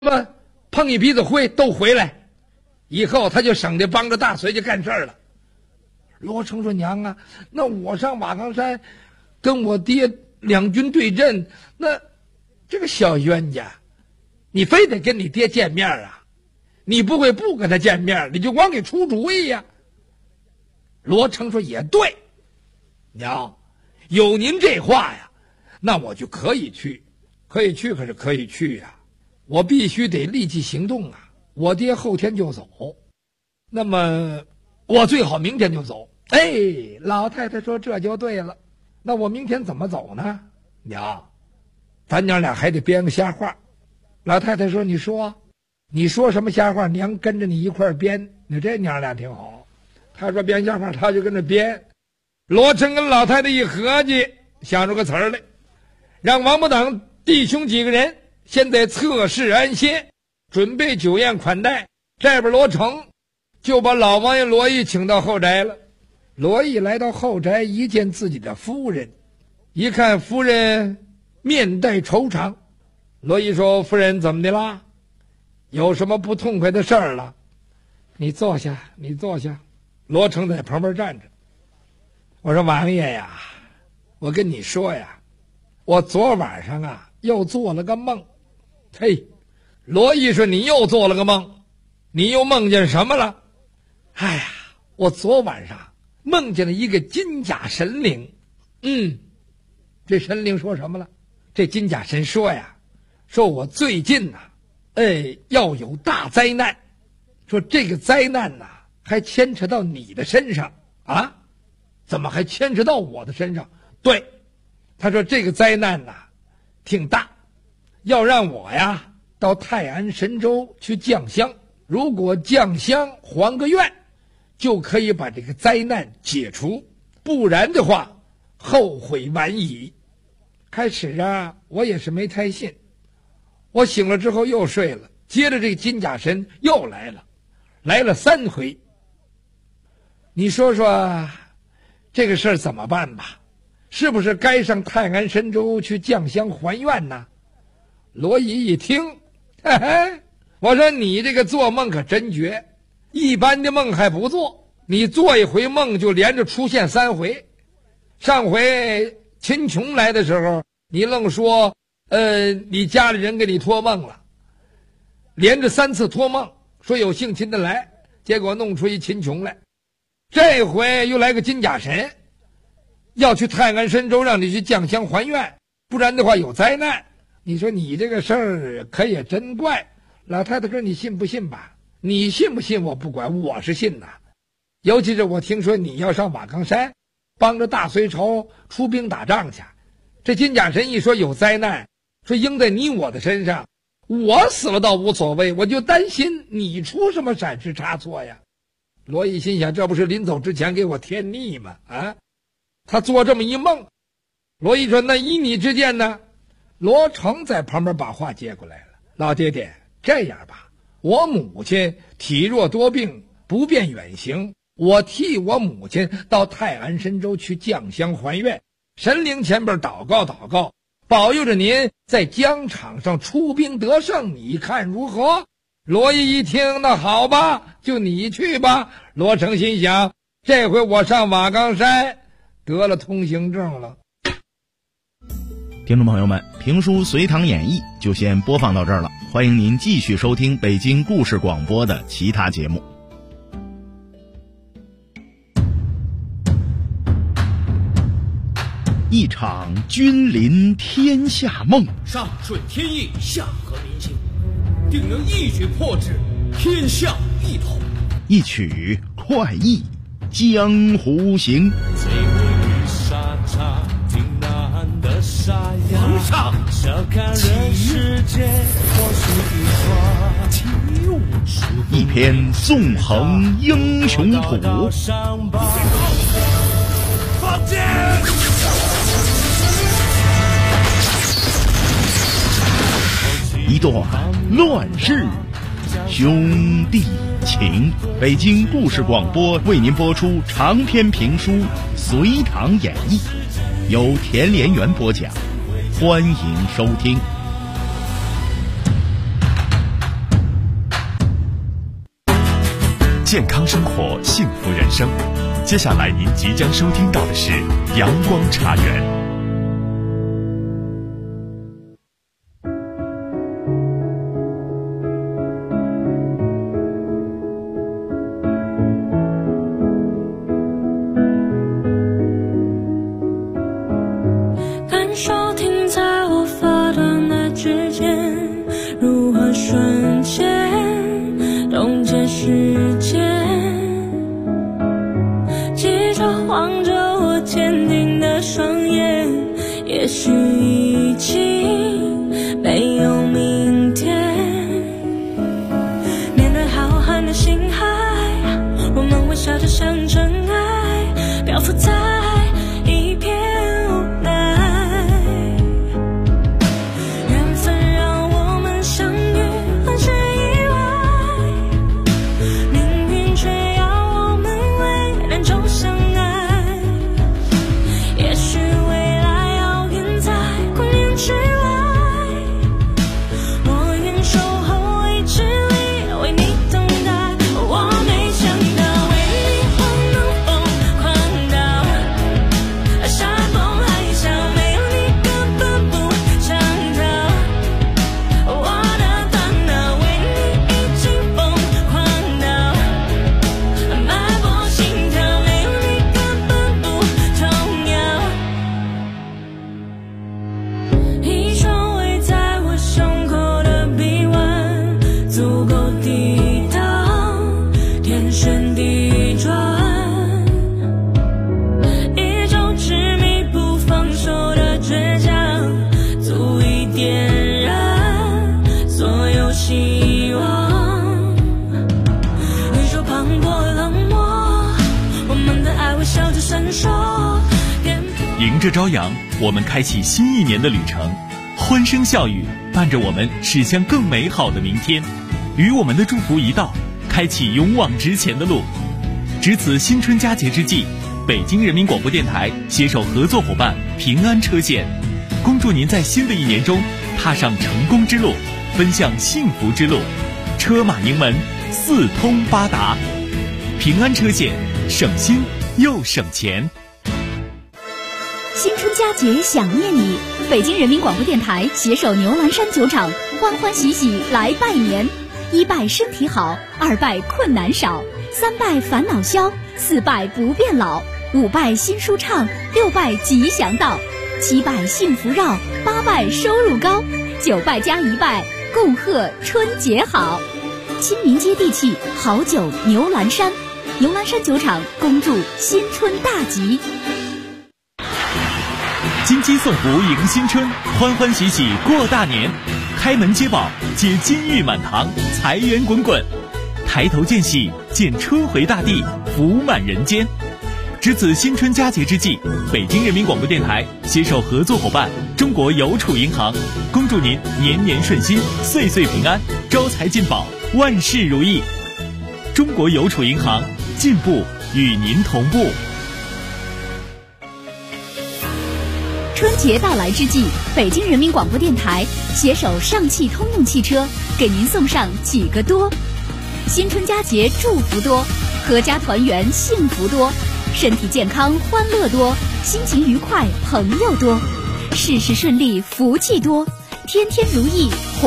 么碰一鼻子灰都回来，以后他就省得帮着大隋去干事了。罗成说：“娘啊，那我上瓦岗山跟我爹两军对阵，那这个小冤家，你非得跟你爹见面啊？你不会不跟他见面，你就光给出主意呀？”罗成说：“也对，娘，有您这话呀，那我就可以去，可以去，可是可以去呀。我必须得立即行动啊！我爹后天就走，那么我最好明天就走。”哎，老太太说：“这就对了。那我明天怎么走呢？娘，咱娘俩还得编个瞎话。”老太太说：“你说什么瞎话？娘跟着你一块儿编。你这娘俩挺好。”他说编瞎话，他就跟着编。罗成跟老太太一合计，想出个词儿来，让王八等弟兄几个人先在侧室安歇，准备酒宴款待。这边罗成就把老王爷罗毅请到后宅了。罗毅来到后宅，一见自己的夫人，一看夫人面带惆怅。罗毅说：“夫人怎么的啦？有什么不痛快的事儿了？你坐下，你坐下。”罗成在旁边站着。我说：“王爷呀，我跟你说呀，我昨晚上啊又做了个梦。”嘿，罗毅说：“你又做了个梦，你又梦见什么了？”哎呀，我昨晚上梦见了一个金甲神灵。这神灵说什么了？这金甲神说呀，说我最近呐，要有大灾难，说这个灾难呐还牵扯到你的身上啊？怎么还牵扯到我的身上？对，他说这个灾难呐挺大，要让我呀到泰安神州去降香，如果降香还个愿，就可以把这个灾难解除，不然的话后悔晚矣。开始啊我也是没太信，我醒了之后又睡了，接着这个金甲神又来了3回。你说说这个事儿怎么办吧？是不是该上泰安神州去降香还愿呢？罗姨一听，嘿嘿，我说你这个做梦可真绝，一般的梦还不做，你做一回梦就连着出现3回。上回秦琼来的时候，你愣说你家里人给你托梦了，连着3次托梦，说有姓秦的来，结果弄出一秦琼来。这回又来个金甲神，要去泰安神州让你去降香还愿，不然的话有灾难。你说你这个事儿可也真怪。老太太说：“你信不信吧？你信不信我不管，我是信呐。尤其是我听说你要上瓦岗山帮着大隋朝出兵打仗去，这金甲神一说有灾难，说应在你我的身上，我死了倒无所谓，我就担心你出什么闪失差错呀。”罗毅心想，这不是临走之前给我添腻吗？啊，他做这么一梦。罗毅说：“那依你之见呢？”罗成在旁边把话接过来了：“老爹爹，这样吧，我母亲体弱多病，不便远行，我替我母亲到泰安神州去降香还愿，神灵前边祷告祷告，保佑着您在疆场上出兵得胜，你看如何？”罗毅一听，那好吧，就你去吧。罗成心想，这回我上瓦岗山得了通行证了。 听众朋友们，评书《隋唐演义》就先播放到这儿了，欢迎您继续收听北京故事广播的其他节目。一场君临天下梦， 上顺天意，下合民心，定能一举破之，天下一统。 一曲快意江湖行。 最美的沙场，挺难的沙哑。 皇上， 笑看人世间，或是一桩。 一篇纵横英雄谱。 放箭！ 一段乱世兄弟情。北京故事广播为您播出长篇评书《隋唐演义》，由田连元播讲，欢迎收听。 健康生活，幸福人生。接下来您即将收听到的是阳光茶园。 感受停在我发端的指尖，如何瞬间冻结时间，记着望着我坚定的双眼，也许已经没有明天。面对浩瀚的星海，我们微笑着像真爱，漂浮在一片无奈。缘分让我们相遇，很是意外，命运却要我们为难就相爱。也许未来遥远在光年之外，我愿守候未知里为你等待。我没想到为你我能疯狂到山崩海啸，没有你根本不想逃。我的大脑为你已经疯狂到脉搏心跳，没有你根本不重要。一双围在我胸口的臂弯，足够抵挡天旋地转，一种执迷不放手的倔强，足以点燃所有希望。宇宙磅礴冷漠，我们的爱微笑着闪烁，颠簸迎着朝阳，我们开启新一年的旅程，欢声笑语伴着我们驶向更美好的明天。与我们的祝福一道，开启勇往直前的路。值此新春佳节之际，北京人民广播电台携手合作伙伴平安车险，恭祝您在新的一年中踏上成功之路，奔向幸福之路，车马盈门，四通八达。平安车险，省心又省钱。 新春佳节想念你，北京人民广播电台携手牛栏山酒厂，欢欢喜喜来拜年。一拜身体好，二拜困难少，三拜烦恼消，四拜不变老，五拜新书唱，六拜吉祥到，七拜幸福绕，八拜收入高，九拜加一拜，共贺春节好。亲民接地气，好酒牛栏山，牛栏山酒厂恭祝新春大吉。 金鸡送福迎新春，欢欢喜喜过大年，开门接宝，接金玉满堂，财源滚滚，抬头见喜，见春回大地，福满人间。值此新春佳节之际，北京人民广播电台携手合作伙伴中国邮储银行，恭祝您年年顺心，岁岁平安，招财进宝，万事如意。中国邮储银行，进步与您同步。 春节到来之际，北京人民广播电台携手上汽通用汽车，给您送上几个多：新春佳节祝福多，阖家团圆幸福多，身体健康欢乐多，心情愉快朋友多，事事顺利福气多，天天如意